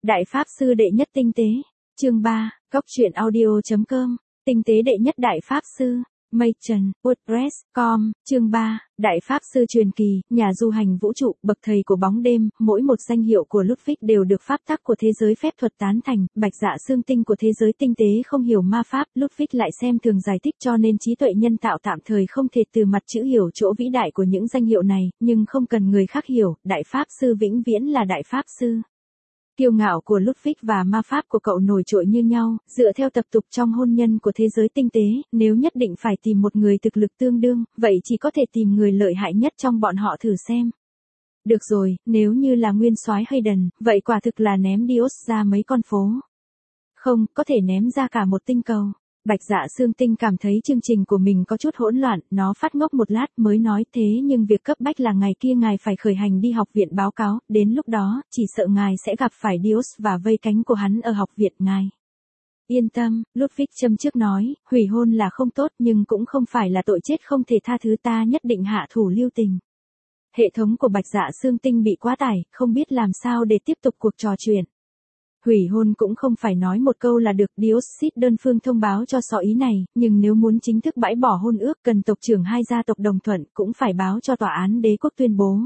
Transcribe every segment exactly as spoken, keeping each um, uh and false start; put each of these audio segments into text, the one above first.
Đại Pháp Sư Đệ Nhất Tinh Tế. Chương ba, Cóc Truyện Audio chấm com. Tinh Tế Đệ Nhất Đại Pháp Sư. Mây Trần, WordPress chấm com. Chương ba, Đại Pháp Sư Truyền Kỳ, nhà du hành vũ trụ, bậc thầy của bóng đêm. Mỗi một danh hiệu của Ludwig đều được pháp tắc của thế giới phép thuật tán thành. Bạch Dạ xương tinh của thế giới tinh tế không hiểu ma pháp, Ludwig lại xem thường giải thích, cho nên trí tuệ nhân tạo tạm thời không thể từ mặt chữ hiểu chỗ vĩ đại của những danh hiệu này, nhưng không cần người khác hiểu, Đại Pháp Sư vĩnh viễn là Đại Pháp Sư. Kiêu ngạo của Ludwig và ma pháp của cậu nổi trội như nhau, dựa theo tập tục trong hôn nhân của thế giới tinh tế, nếu nhất định phải tìm một người thực lực tương đương, vậy chỉ có thể tìm người lợi hại nhất trong bọn họ thử xem. Được rồi, nếu như là nguyên soái Hayden, vậy quả thực là ném Dios ra mấy con phố. Không, có thể ném ra cả một tinh cầu. Bạch Dạ xương tinh cảm thấy chương trình của mình có chút hỗn loạn, nó phát ngốc một lát mới nói thế nhưng việc cấp bách là ngày kia ngài phải khởi hành đi học viện báo cáo, đến lúc đó, chỉ sợ ngài sẽ gặp phải Dios và vây cánh của hắn ở học viện ngài. Yên tâm, Ludwig châm trước nói, hủy hôn là không tốt nhưng cũng không phải là tội chết không thể tha thứ, ta nhất định hạ thủ lưu tình. Hệ thống của Bạch Dạ xương tinh bị quá tải, không biết làm sao để tiếp tục cuộc trò chuyện. Hủy hôn cũng không phải nói một câu là được, Dioxit đơn phương thông báo cho sọ ý này, nhưng nếu muốn chính thức bãi bỏ hôn ước cần tộc trưởng hai gia tộc đồng thuận cũng phải báo cho tòa án đế quốc tuyên bố.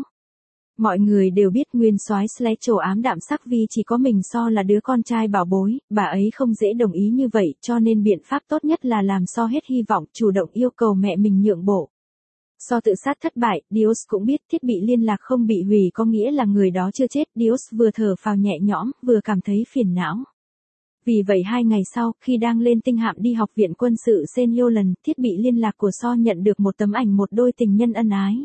Mọi người đều biết nguyên soái Sledge ám đạm sắc vì chỉ có mình So là đứa con trai bảo bối, bà ấy không dễ đồng ý như vậy cho nên biện pháp tốt nhất là làm So hết hy vọng, chủ động yêu cầu mẹ mình nhượng bộ. So tự sát thất bại, Dios cũng biết thiết bị liên lạc không bị hủy có nghĩa là người đó chưa chết, Dios vừa thở phào nhẹ nhõm, vừa cảm thấy phiền não. Vì vậy hai ngày sau, khi đang lên tinh hạm đi học viện quân sự Senyolan, thiết bị liên lạc của So nhận được một tấm ảnh một đôi tình nhân ân ái.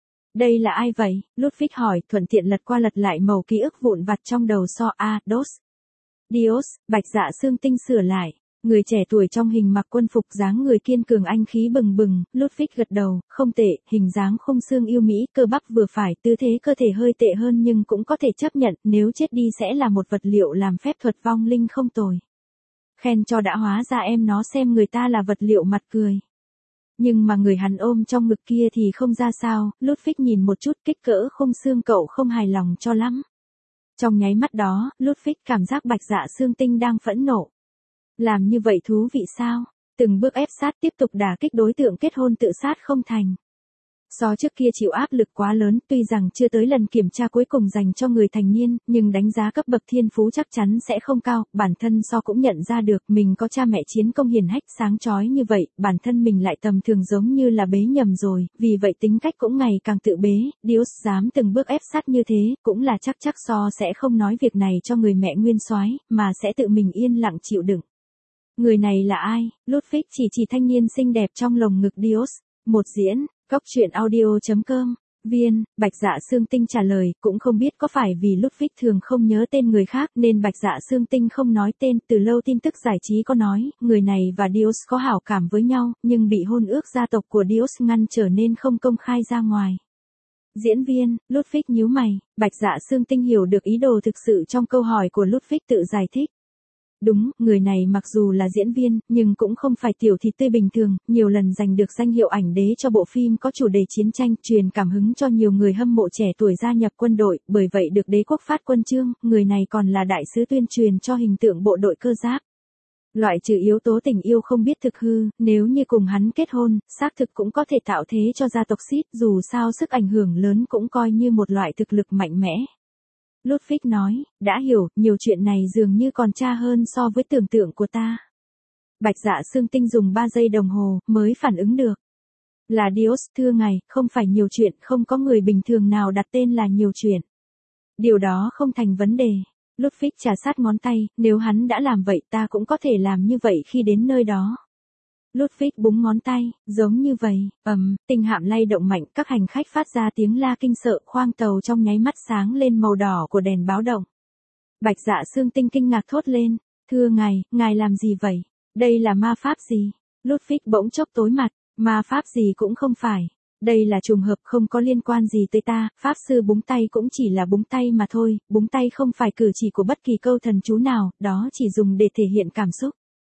Đây là ai vậy? Ludwig hỏi, thuận tiện lật qua lật lại mẩu ký ức vụn vặt trong đầu So. A, Dos. Dios, Bạch Dạ xương tinh sửa lại. Người trẻ tuổi trong hình mặc quân phục dáng người kiên cường anh khí bừng bừng, Ludwig gật đầu, không tệ, hình dáng khung xương yêu mỹ, cơ bắp vừa phải, tư thế cơ thể hơi tệ hơn nhưng cũng có thể chấp nhận, nếu chết đi sẽ là một vật liệu làm phép thuật vong linh không tồi. Khen cho đã, hóa ra em nó xem người ta là vật liệu mặt cười. Nhưng mà người hắn ôm trong ngực kia thì không ra sao, Ludwig nhìn một chút kích cỡ khung xương cậu không hài lòng cho lắm. Trong nháy mắt đó, Ludwig cảm giác Bạch Dạ xương tinh đang phẫn nộ. Làm như vậy thú vị sao? Từng bước ép sát tiếp tục đả kích đối tượng kết hôn tự sát không thành. So trước kia chịu áp lực quá lớn, tuy rằng chưa tới lần kiểm tra cuối cùng dành cho người thành niên, nhưng đánh giá cấp bậc thiên phú chắc chắn sẽ không cao, bản thân So cũng nhận ra được mình có cha mẹ chiến công hiển hách sáng chói như vậy, bản thân mình lại tầm thường giống như là bế nhầm rồi, vì vậy tính cách cũng ngày càng tự bế, Dios dám từng bước ép sát như thế, cũng là chắc chắc So sẽ không nói việc này cho người mẹ nguyên soái, mà sẽ tự mình yên lặng chịu đựng. Người này là ai? Ludwig chỉ chỉ thanh niên xinh đẹp trong lồng ngực Dios. Một diễn, Cóc Truyện Audio chấm com. Viên, Bạch Dạ xương tinh trả lời, cũng không biết có phải vì Ludwig thường không nhớ tên người khác nên Bạch Dạ xương tinh không nói tên, từ lâu tin tức giải trí có nói, người này và Dios có hảo cảm với nhau, nhưng bị hôn ước gia tộc của Dios ngăn trở nên không công khai ra ngoài. Diễn viên, Ludwig nhíu mày, Bạch Dạ xương tinh hiểu được ý đồ thực sự trong câu hỏi của Ludwig tự giải thích. Đúng, người này mặc dù là diễn viên, nhưng cũng không phải tiểu thịt tươi bình thường, nhiều lần giành được danh hiệu ảnh đế cho bộ phim có chủ đề chiến tranh, truyền cảm hứng cho nhiều người hâm mộ trẻ tuổi gia nhập quân đội, bởi vậy được đế quốc phát quân chương, người này còn là đại sứ tuyên truyền cho hình tượng bộ đội cơ giáp. Loại trừ yếu tố tình yêu không biết thực hư, nếu như cùng hắn kết hôn, xác thực cũng có thể tạo thế cho gia tộc Sith, dù sao sức ảnh hưởng lớn cũng coi như một loại thực lực mạnh mẽ. Ludwig nói, đã hiểu, nhiều chuyện này dường như còn tra hơn so với tưởng tượng của ta. Bạch Dạ xương tinh dùng ba giây đồng hồ, mới phản ứng được. Là Dios, thưa ngài, không phải nhiều chuyện, không có người bình thường nào đặt tên là nhiều chuyện. Điều đó không thành vấn đề. Ludwig trà sát ngón tay, nếu hắn đã làm vậy ta cũng có thể làm như vậy khi đến nơi đó. Ludwig búng ngón tay, giống như vậy, ầm, tinh hạm lay động mạnh, các hành khách phát ra tiếng la kinh sợ, khoang tàu trong nháy mắt sáng lên màu đỏ của đèn báo động. Bạch Dạ xương tinh kinh ngạc thốt lên, thưa ngài, ngài làm gì vậy? Đây là ma pháp gì? Ludwig bỗng chốc tối mặt, ma pháp gì cũng không phải. Đây là trùng hợp không có liên quan gì tới ta, pháp sư búng tay cũng chỉ là búng tay mà thôi, búng tay không phải cử chỉ của bất kỳ câu thần chú nào, đó chỉ dùng để thể hiện cảm xúc.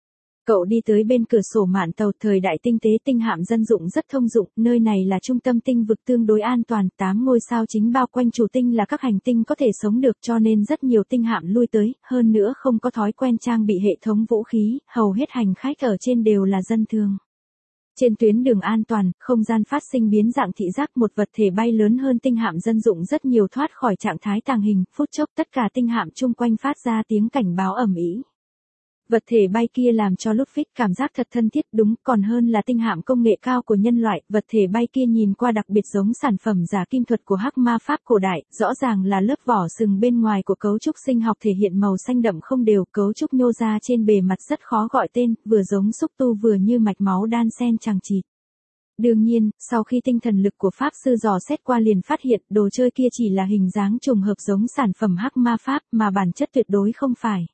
Cậu đi tới bên cửa sổ mạn tàu, thời đại tinh tế tinh hạm dân dụng rất thông dụng, nơi này là trung tâm tinh vực tương đối an toàn, tám ngôi sao chính bao quanh chủ tinh là các hành tinh có thể sống được cho nên rất nhiều tinh hạm lui tới, hơn nữa không có thói quen trang bị hệ thống vũ khí, hầu hết hành khách ở trên đều là dân thường. Trên tuyến đường an toàn, không gian phát sinh biến dạng thị giác, một vật thể bay lớn hơn tinh hạm dân dụng rất nhiều thoát khỏi trạng thái tàng hình, phút chốc tất cả tinh hạm chung quanh phát ra tiếng cảnh báo ầm ĩ. Vật thể bay kia làm cho Ludwig cảm giác thật thân thiết, đúng, còn hơn là tinh hạm công nghệ cao của nhân loại, vật thể bay kia nhìn qua đặc biệt giống sản phẩm giả kim thuật của hắc ma pháp cổ đại, rõ ràng là lớp vỏ sừng bên ngoài của cấu trúc sinh học thể hiện màu xanh đậm không đều, cấu trúc nhô ra trên bề mặt rất khó gọi tên, vừa giống xúc tu vừa như mạch máu đan xen chằng chịt. Đương nhiên, sau khi tinh thần lực của Pháp sư dò xét qua liền phát hiện đồ chơi kia chỉ là hình dáng trùng hợp giống sản phẩm hắc ma pháp mà bản chất tuyệt đối không phải.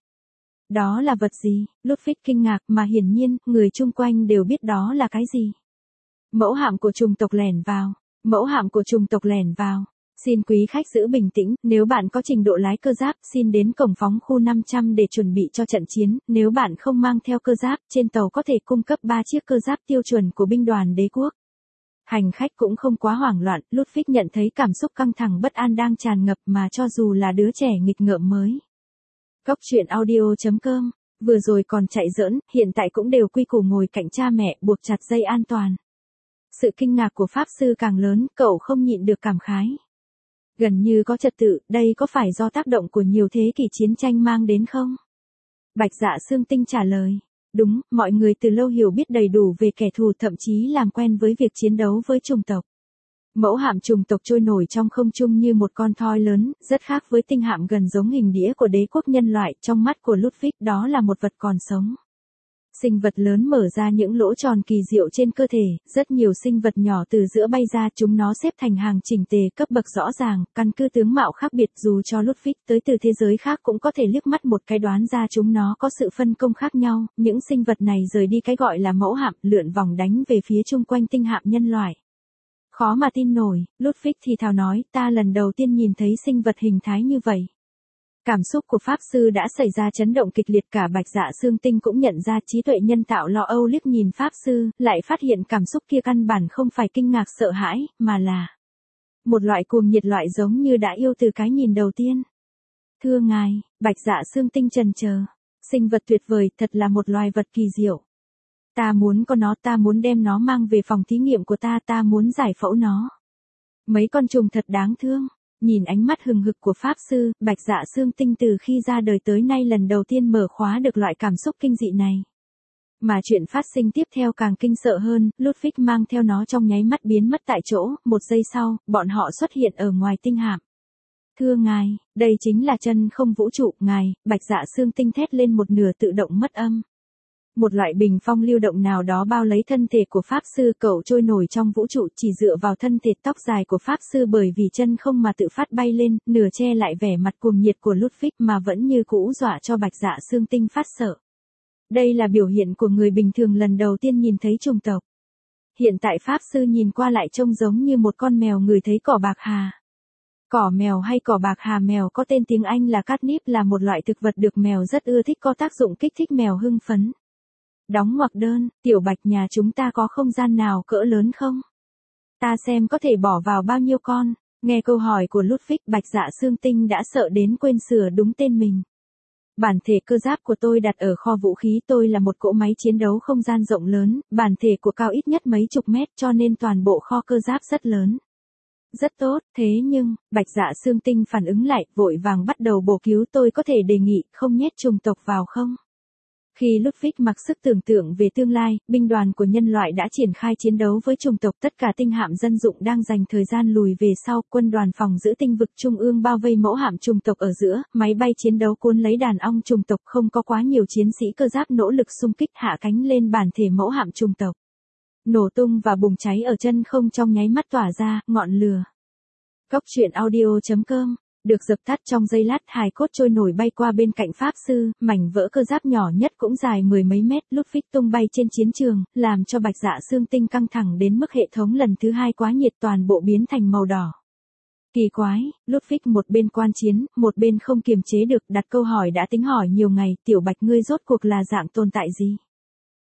Đó là vật gì? Ludwig kinh ngạc mà hiển nhiên, người chung quanh đều biết đó là cái gì. Mẫu hạm của chủng tộc lẻn vào. Mẫu hạm của chủng tộc lẻn vào. Xin quý khách giữ bình tĩnh, nếu bạn có trình độ lái cơ giáp, xin đến cổng phóng khu năm trăm để chuẩn bị cho trận chiến, nếu bạn không mang theo cơ giáp, trên tàu có thể cung cấp ba chiếc cơ giáp tiêu chuẩn của binh đoàn đế quốc. Hành khách cũng không quá hoảng loạn, Ludwig nhận thấy cảm xúc căng thẳng bất an đang tràn ngập mà cho dù là đứa trẻ nghịch ngợm mới. Góc truyện audio chấm com, vừa rồi còn chạy giỡn, hiện tại cũng đều quy củ ngồi cạnh cha mẹ, buộc chặt dây an toàn. Sự kinh ngạc của Pháp sư càng lớn, cậu không nhịn được cảm khái. Gần như có trật tự, đây có phải do tác động của nhiều thế kỷ chiến tranh mang đến không? Bạch Dạ Xương Tinh trả lời. Đúng, mọi người từ lâu hiểu biết đầy đủ về kẻ thù, thậm chí làm quen với việc chiến đấu với chủng tộc. Mẫu hạm chủng tộc trôi nổi trong không trung như một con thoi lớn, rất khác với tinh hạm gần giống hình đĩa của đế quốc nhân loại, trong mắt của Ludwig đó là một vật còn sống. Sinh vật lớn mở ra những lỗ tròn kỳ diệu trên cơ thể, rất nhiều sinh vật nhỏ từ giữa bay ra, chúng nó xếp thành hàng chỉnh tề, cấp bậc rõ ràng, căn cứ tướng mạo khác biệt, dù cho Ludwig tới từ thế giới khác cũng có thể liếc mắt một cái đoán ra chúng nó có sự phân công khác nhau, những sinh vật này rời đi cái gọi là mẫu hạm, lượn vòng đánh về phía chung quanh tinh hạm nhân loại. Khó mà tin nổi, Ludwig thì thào nói, ta lần đầu tiên nhìn thấy sinh vật hình thái như vậy. Cảm xúc của Pháp sư đã xảy ra chấn động kịch liệt, cả Bạch Dạ Xương Tinh cũng nhận ra trí tuệ nhân tạo lo âu liếc nhìn Pháp sư, lại phát hiện cảm xúc kia căn bản không phải kinh ngạc sợ hãi, mà là một loại cuồng nhiệt, loại giống như đã yêu từ cái nhìn đầu tiên. Thưa ngài, Bạch Dạ Xương Tinh trần chờ, sinh vật tuyệt vời, thật là một loài vật kỳ diệu. Ta muốn có nó, ta muốn đem nó mang về phòng thí nghiệm của ta, ta muốn giải phẫu nó. Mấy con trùng thật đáng thương. Nhìn ánh mắt hừng hực của Pháp sư, Bạch Dạ Xương Tinh từ khi ra đời tới nay lần đầu tiên mở khóa được loại cảm xúc kinh dị này. Mà chuyện phát sinh tiếp theo càng kinh sợ hơn, Ludwig mang theo nó trong nháy mắt biến mất tại chỗ, một giây sau, bọn họ xuất hiện ở ngoài tinh hạm. Thưa ngài, đây chính là chân không vũ trụ, ngài, Bạch Dạ Xương Tinh thét lên một nửa tự động mất âm. Một loại bình phong lưu động nào đó bao lấy thân thể của Pháp sư, cậu trôi nổi trong vũ trụ chỉ dựa vào thân thể tóc dài của Pháp sư, bởi vì chân không mà tự phát bay lên, nửa che lại vẻ mặt cuồng nhiệt của Ludwig mà vẫn như cũ dọa cho Bạch Dạ Xương Tinh phát sợ. Đây là biểu hiện của người bình thường lần đầu tiên nhìn thấy chủng tộc. Hiện tại Pháp sư nhìn qua lại trông giống như một con mèo ngửi thấy cỏ bạc hà. Cỏ mèo hay cỏ bạc hà mèo có tên tiếng Anh là catnip, là một loại thực vật được mèo rất ưa thích, có tác dụng kích thích mèo hưng phấn. Đóng ngoặc đơn, tiểu Bạch, nhà chúng ta có không gian nào cỡ lớn không? Ta xem có thể bỏ vào bao nhiêu con? Nghe câu hỏi của Ludwig, Bạch Dạ Xương Tinh đã sợ đến quên sửa đúng tên mình. Bản thể cơ giáp của tôi đặt ở kho vũ khí, tôi là một cỗ máy chiến đấu không gian rộng lớn, bản thể của cao ít nhất mấy chục mét cho nên toàn bộ kho cơ giáp rất lớn. Rất tốt, thế nhưng, Bạch Dạ Xương Tinh phản ứng lại, vội vàng bắt đầu bổ cứu, tôi có thể đề nghị không nhét chủng tộc vào không? Khi Ludwig mặc sức tưởng tượng về tương lai, binh đoàn của nhân loại đã triển khai chiến đấu với chủng tộc, tất cả tinh hạm dân dụng đang dành thời gian lùi về sau, quân đoàn phòng giữ tinh vực trung ương bao vây mẫu hạm chủng tộc ở giữa, máy bay chiến đấu cuốn lấy đàn ong chủng tộc, không có quá nhiều chiến sĩ cơ giáp nỗ lực xung kích hạ cánh lên bản thể mẫu hạm chủng tộc. Nổ tung và bùng cháy ở chân không trong nháy mắt tỏa ra, ngọn lửa. Góc truyện audio chấm com được dập tắt trong giây lát, hài cốt trôi nổi bay qua bên cạnh Pháp sư, mảnh vỡ cơ giáp nhỏ nhất cũng dài mười mấy mét, Ludwig tung bay trên chiến trường, làm cho Bạch Dạ Xương Tinh căng thẳng đến mức hệ thống lần thứ hai quá nhiệt, toàn bộ biến thành màu đỏ. Kỳ quái, Ludwig một bên quan chiến, một bên không kiềm chế được đặt câu hỏi đã tính hỏi nhiều ngày, tiểu Bạch, ngươi rốt cuộc là dạng tồn tại gì?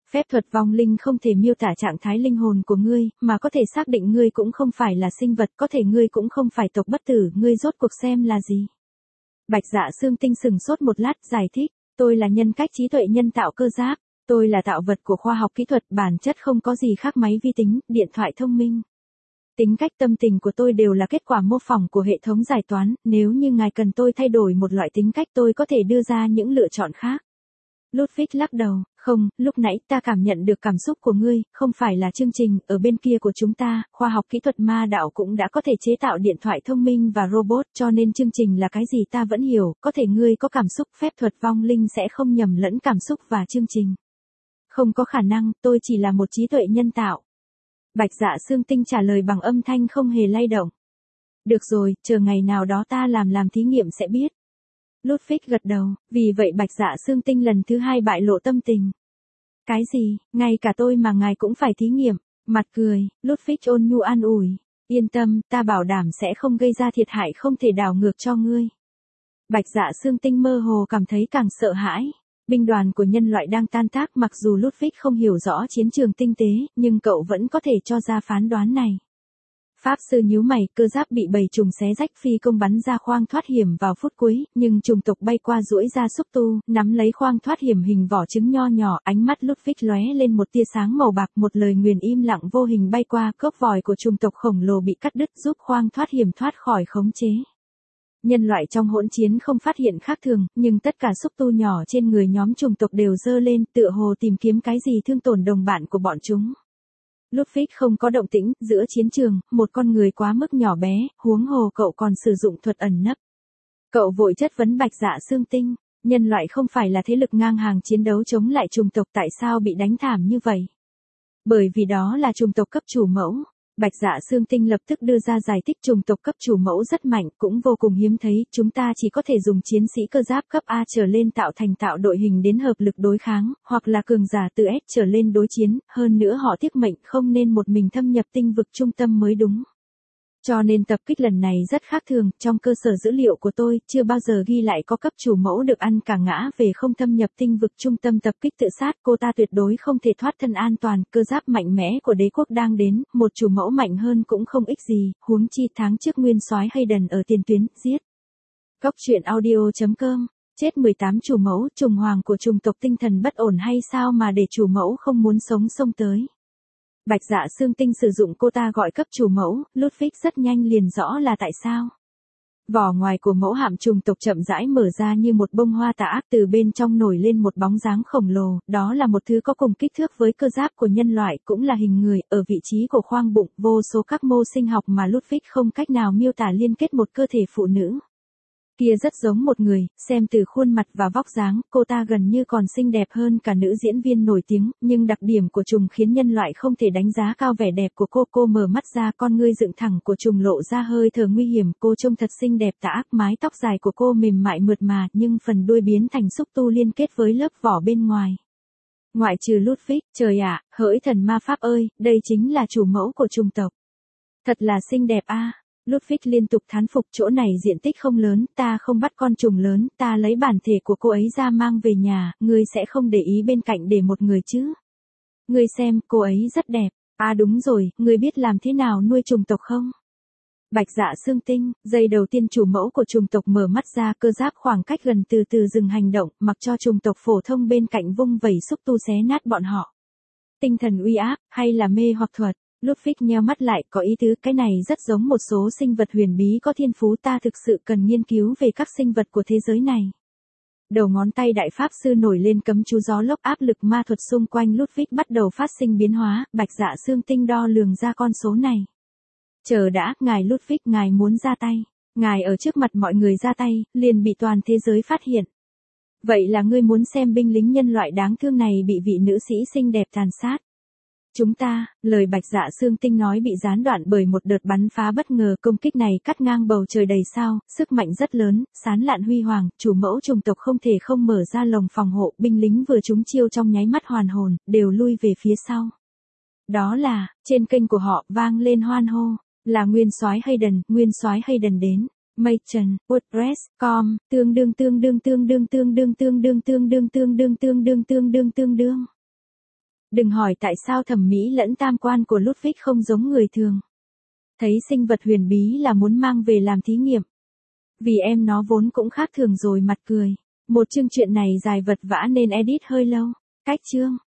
Phép thuật vong linh không thể miêu tả trạng thái linh hồn của ngươi, mà có thể xác định ngươi cũng không phải là sinh vật, có thể ngươi cũng không phải tộc bất tử, ngươi rốt cuộc xem là gì. Bạch Dạ Xương Tinh sừng sốt một lát, giải thích, tôi là nhân cách trí tuệ nhân tạo cơ giáp, tôi là tạo vật của khoa học kỹ thuật, bản chất không có gì khác máy vi tính, điện thoại thông minh. Tính cách tâm tình của tôi đều là kết quả mô phỏng của hệ thống giải toán, nếu như ngài cần tôi thay đổi một loại tính cách tôi có thể đưa ra những lựa chọn khác. Ludwig lắc đầu, không, lúc nãy ta cảm nhận được cảm xúc của ngươi, không phải là chương trình, ở bên kia của chúng ta, khoa học kỹ thuật ma đạo cũng đã có thể chế tạo điện thoại thông minh và robot, cho nên chương trình là cái gì ta vẫn hiểu, có thể ngươi có cảm xúc, phép thuật vong linh sẽ không nhầm lẫn cảm xúc và chương trình. Không có khả năng, tôi chỉ là một trí tuệ nhân tạo. Bạch Dạ Xương Tinh trả lời bằng âm thanh không hề lay động. Được rồi, chờ ngày nào đó ta làm làm thí nghiệm sẽ biết. Ludwig gật đầu, vì vậy Bạch Dạ Xương Tinh lần thứ hai bại lộ tâm tình. Cái gì, ngay cả tôi mà ngài cũng phải thí nghiệm, mặt cười, Ludwig ôn nhu an ủi, yên tâm, ta bảo đảm sẽ không gây ra thiệt hại không thể đảo ngược cho ngươi. Bạch Dạ Xương Tinh mơ hồ cảm thấy càng sợ hãi. Binh đoàn của nhân loại đang tan tác, mặc dù Ludwig không hiểu rõ chiến trường tinh tế, nhưng cậu vẫn có thể cho ra phán đoán này. Pháp sư nhíu mày, cơ giáp bị bầy trùng xé rách, phi công bắn ra khoang thoát hiểm vào phút cuối, nhưng trùng tộc bay qua duỗi ra xúc tu, nắm lấy khoang thoát hiểm hình vỏ trứng nho nhỏ, ánh mắt Ludwig lóe lên một tia sáng màu bạc, một lời nguyền im lặng vô hình bay qua, cốc vòi của trùng tộc khổng lồ bị cắt đứt, giúp khoang thoát hiểm thoát khỏi khống chế. Nhân loại trong hỗn chiến không phát hiện khác thường, nhưng tất cả xúc tu nhỏ trên người nhóm trùng tộc đều giơ lên, tựa hồ tìm kiếm cái gì thương tổn đồng bạn của bọn chúng. Ludwig không có động tĩnh, giữa chiến trường, một con người quá mức nhỏ bé, huống hồ cậu còn sử dụng thuật ẩn nấp. Cậu vội chất vấn Bạch Dạ Xương Tinh, nhân loại không phải là thế lực ngang hàng chiến đấu chống lại trùng tộc, tại sao bị đánh thảm như vậy? Bởi vì đó là trùng tộc cấp chủ mẫu. Bạch Dạ Xương Tinh lập tức đưa ra giải thích, trùng tộc cấp chủ mẫu rất mạnh, cũng vô cùng hiếm thấy, chúng ta chỉ có thể dùng chiến sĩ cơ giáp cấp A trở lên tạo thành tạo đội hình đến hợp lực đối kháng, hoặc là cường giả từ S trở lên đối chiến, hơn nữa họ tiếc mệnh không nên một mình thâm nhập tinh vực trung tâm mới đúng. Cho nên tập kích lần này rất khác thường, trong cơ sở dữ liệu của tôi, chưa bao giờ ghi lại có cấp chủ mẫu được ăn cả ngã về không thâm nhập tinh vực trung tâm tập kích tự sát, cô ta tuyệt đối không thể thoát thân an toàn, cơ giáp mạnh mẽ của đế quốc đang đến, một chủ mẫu mạnh hơn cũng không ích gì, huống chi tháng trước nguyên soái Hayden ở tiền tuyến, giết. Góc truyện audio chấm com, chết mười tám chủ mẫu, trùng hoàng của trùng tộc tinh thần bất ổn hay sao mà để chủ mẫu không muốn sống xông tới. Bạch Dạ Xương Tinh sử dụng cô ta gọi cấp chủ mẫu, Ludwig rất nhanh liền rõ là tại sao. Vỏ ngoài của mẫu hạm trùng tộc chậm rãi mở ra như một bông hoa tà ác, từ bên trong nổi lên một bóng dáng khổng lồ, đó là một thứ có cùng kích thước với cơ giáp của nhân loại, cũng là hình người, ở vị trí của khoang bụng, vô số các mô sinh học mà Ludwig không cách nào miêu tả liên kết một cơ thể phụ nữ. Kia rất giống một người, xem từ khuôn mặt và vóc dáng, cô ta gần như còn xinh đẹp hơn cả nữ diễn viên nổi tiếng, nhưng đặc điểm của trùng khiến nhân loại không thể đánh giá cao vẻ đẹp của cô. Cô mở mắt ra, con ngươi dựng thẳng của trùng lộ ra hơi thở nguy hiểm, cô trông thật xinh đẹp tà ác, mái tóc dài của cô mềm mại mượt mà, nhưng phần đuôi biến thành xúc tu liên kết với lớp vỏ bên ngoài. Ngoại trừ Ludwig, trời ạ, hỡi thần ma pháp ơi, đây chính là chủ mẫu của trùng tộc. Thật là xinh đẹp a. À. Ludwig liên tục thán phục, chỗ này diện tích không lớn, ta không bắt con trùng lớn, ta lấy bản thể của cô ấy ra mang về nhà, ngươi sẽ không để ý bên cạnh để một người chứ. Ngươi xem, cô ấy rất đẹp, à đúng rồi, ngươi biết làm thế nào nuôi trùng tộc không? Bạch Dạ Xương Tinh, giây đầu tiên chủ mẫu của trùng tộc mở mắt ra, cơ giáp khoảng cách gần từ từ dừng hành động, mặc cho trùng tộc phổ thông bên cạnh vung vẩy xúc tu xé nát bọn họ. Tinh thần uy áp, hay là mê hoặc thuật? Ludwig nheo mắt lại, có ý tứ, cái này rất giống một số sinh vật huyền bí có thiên phú, ta thực sự cần nghiên cứu về các sinh vật của thế giới này. Đầu ngón tay đại pháp sư nổi lên cấm chú gió lốc, áp lực ma thuật xung quanh Ludwig bắt đầu phát sinh biến hóa, Bạch Dạ Xương Tinh đo lường ra con số này. Chờ đã, ngài Ludwig, ngài muốn ra tay, ngài ở trước mặt mọi người ra tay, liền bị toàn thế giới phát hiện. Vậy là ngươi muốn xem binh lính nhân loại đáng thương này bị vị nữ sĩ xinh đẹp tàn sát. Chúng ta, lời Bạch Dạ Xương Tinh nói bị gián đoạn bởi một đợt bắn phá bất ngờ, công kích này cắt ngang bầu trời đầy sao, sức mạnh rất lớn, sán lạn huy hoàng, chủ mẫu trùng tộc không thể không mở ra lồng phòng hộ, binh lính vừa trúng chiêu trong nháy mắt hoàn hồn, đều lui về phía sau. Đó là, trên kênh của họ vang lên hoan hô, là nguyên soái Hayden, nguyên soái Hayden đến. Machen, WordPress, com, tương đương tương đương tương đương tương đương tương đương tương đương tương đương tương đương tương đương tương đương. Đừng hỏi tại sao thẩm mỹ lẫn tam quan của Ludwig không giống người thường. Thấy sinh vật huyền bí là muốn mang về làm thí nghiệm. Vì em nó vốn cũng khác thường rồi mặt cười. Một chương chuyện này dài vật vã nên edit hơi lâu. Cách chương